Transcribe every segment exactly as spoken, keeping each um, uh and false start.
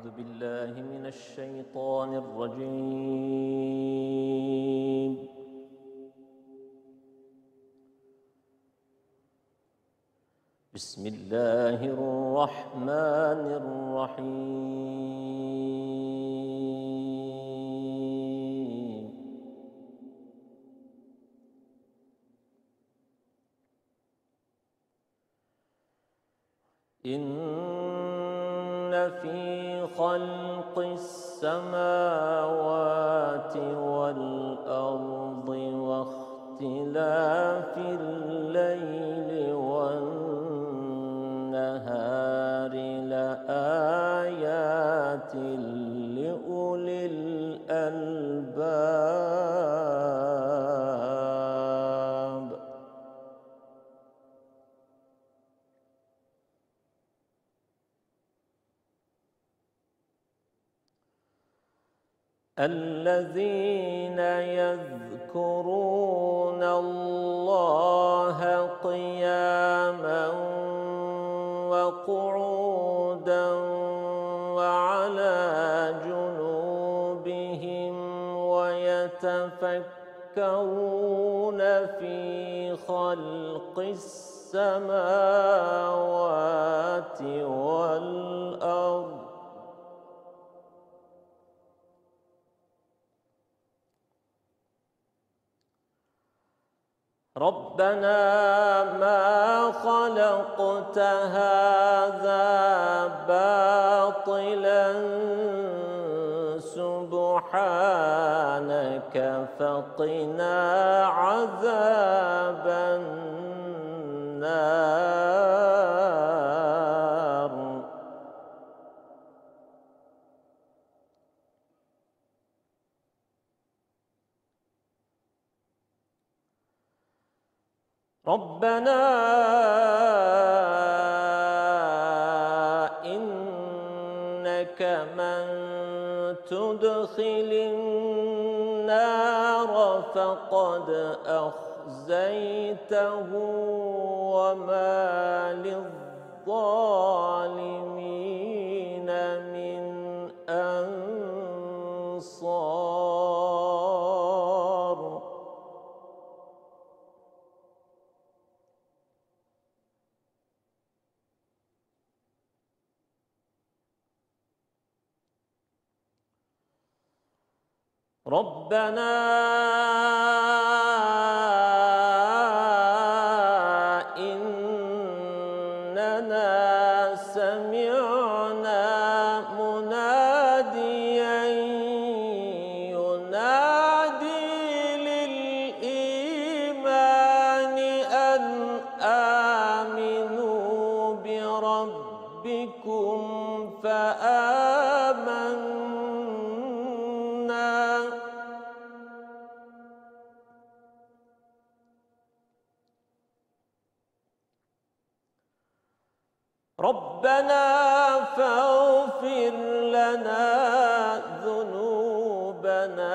أعوذ بالله من الشيطان الرجيم. بسم الله الرحمن الرحيم. إن في خلق السماوات والأرض واختلاف الليل والنهار لآيات لأولي الألباب. الذين يذكرون الله قياما وقعودا وعلى جنوبهم ويتفكرون في خلق السماوات والأرض ربنا ما خلقت هذا باطلا سبحانك فقنا عذاب النار. ربنا إنك من تدخل النار فقد أخزيته وما للظالمين من أنصار. ربنا إننا سمعنا مناديا ينادي للإيمان أن آمنوا بربكم فآمنا. ربنا فاغفر لنا ذنوبنا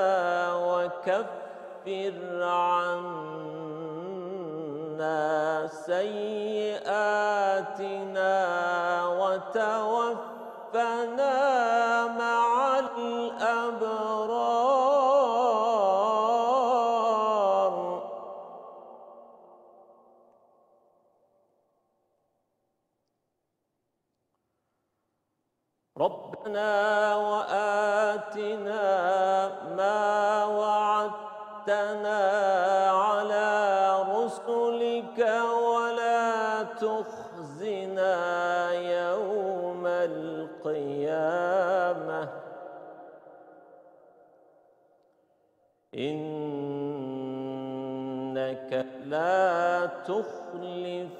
وكفر عنا سيئاتنا وتوفنا مع الأبرار. ربنا وآتنا ما وعدتنا على رسلك ولا تخزنا يوم القيامة إنك لا تخلف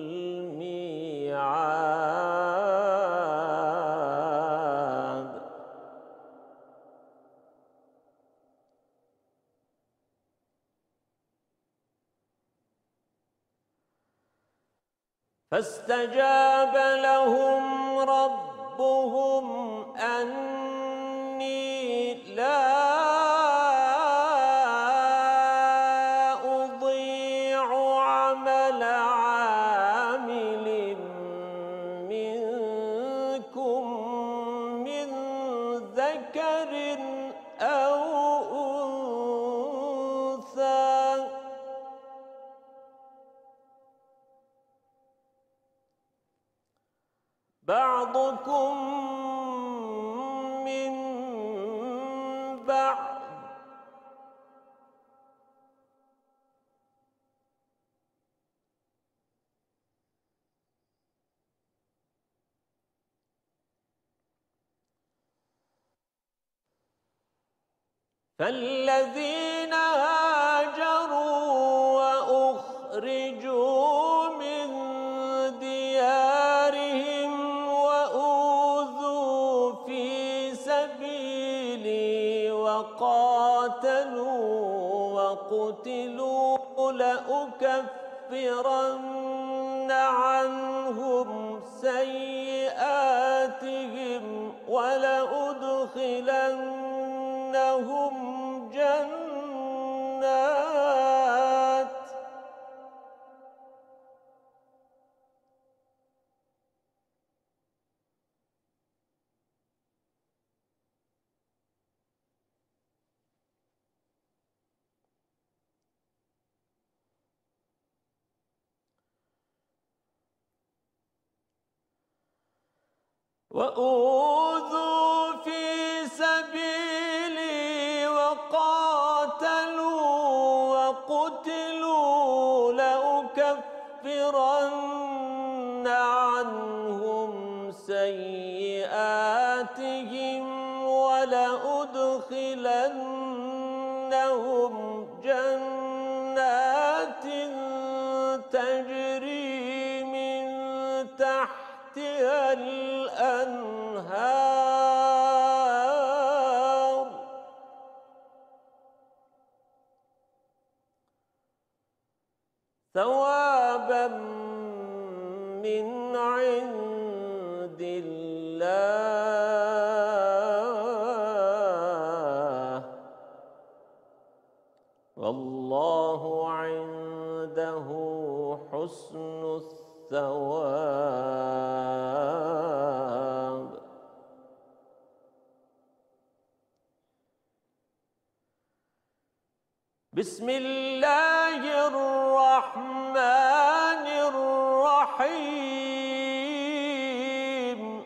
الميعاد. فاستجاب لهم ربهم أني لا أضيع عمل عامل منكم بعضكم من بعض فالذين هاجروا وأخرجوا من ديارهم وأوذوا في سبيلي وقاتلوا وقتلوا لأكفرن عنهم سيئاتهم ولأدخلنهم جنات وأوذوا في سبيلي وقاتلوا وقتلوا لأكفرن عنهم سيئاتهم ولأدخلنهم جنات تجري من تحتها الأنهار ثوابا من عند الله والله عنده حسن الثواب. بسم الله الرحمن الرحيم.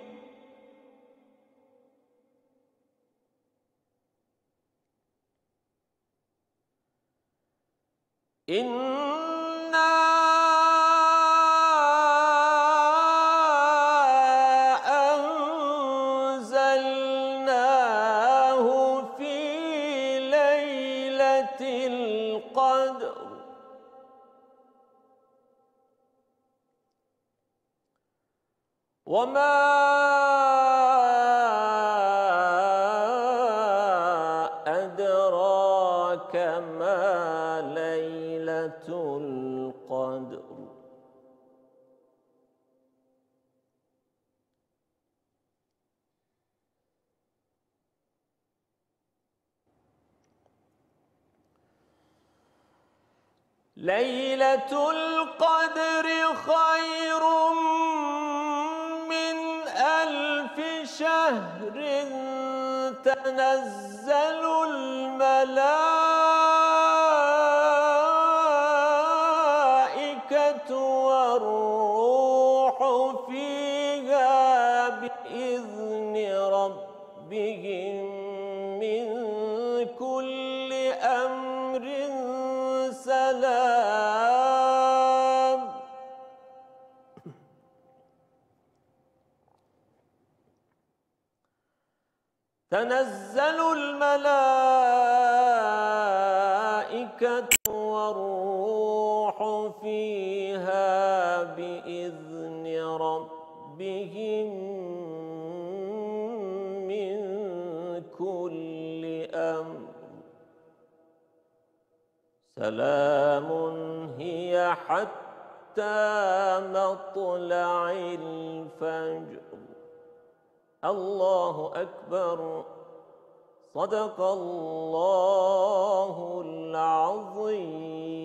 إنا أنزلناه في ليلة القدر وما أدراك ما ليلة القدر. ليلة القدر خير من ألف شهر تنزل الملائكة والروح فيها بإذن ربهم من كل أمر سلام تنزل الملائكة والروح فيها بإذن ربهم من كل أمر سلام هي حتى مطلع الفجر. الله أكبر. صدق الله العظيم.